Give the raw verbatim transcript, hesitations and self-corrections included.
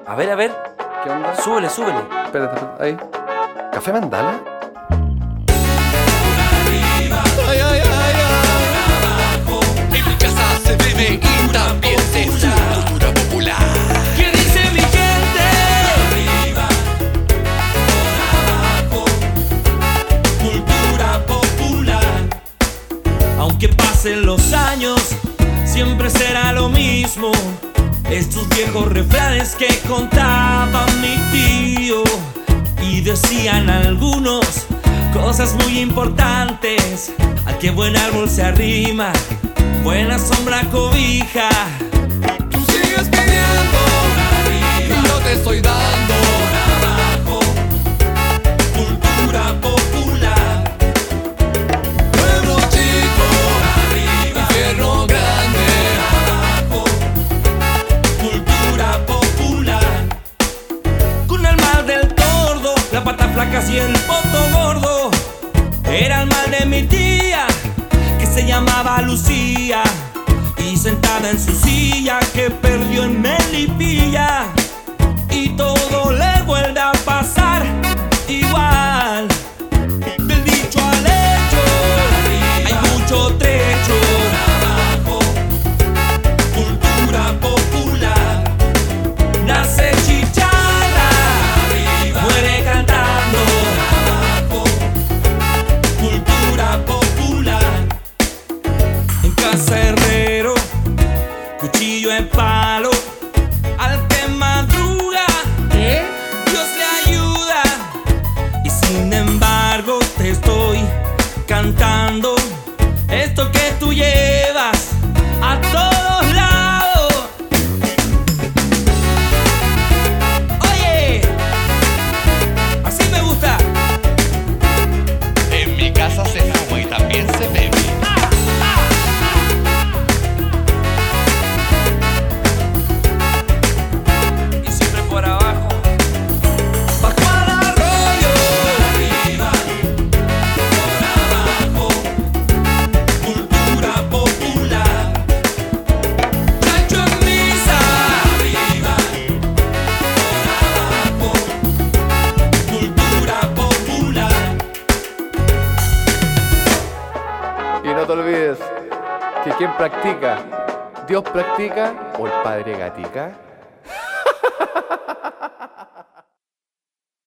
A ver, a ver. ¿Qué onda? Súbele, súbele. Espérate, espérate, ahí. ¿Café Mandala? Ay, ay, ay, ay. En mi casa se bebe y también se suma cultura popular. ¿Qué dice mi gente? Arriba, por abajo, cultura popular. Aunque pasen los años, siempre será lo mismo. Estos viejos refranes que contaba mi tío. Y decían algunos cosas muy importantes. Al que buen árbol se arrima, buena sombra cobija. Tú sigues pidiendo y yo te estoy dando. Abajo, Cultura popular. Pueblo chico, infierno grande. abajo, Cultura popular. con el mal del tordo, la pata flaca y el poto gordo. Era el mal de mi tía, que se llamaba Lucía. Y sentada en su silla, que perdió en Melipilla. Y todo le vuelve a pasar igual. Del dicho al hecho, hay mucho trecho. Abajo, cultura popular. Nace chicharra, muere cantando. Abajo, cultura popular. En casa herrero, cuchillo en palo. Al que madruga, Dios le ayuda. Y sin embargo te estoy cantando esto que tú llevas a todos lados. Oye, así me gusta. En mi casa se fuma y también se bebe. Y siempre por abajo. Bajo al arroyo. Arriba, por abajo. Cultura popular. Chancho en misa. Arriba, por abajo. Cultura popular. Y no te olvides que quien practica, Dios practica o el Padre Gatica.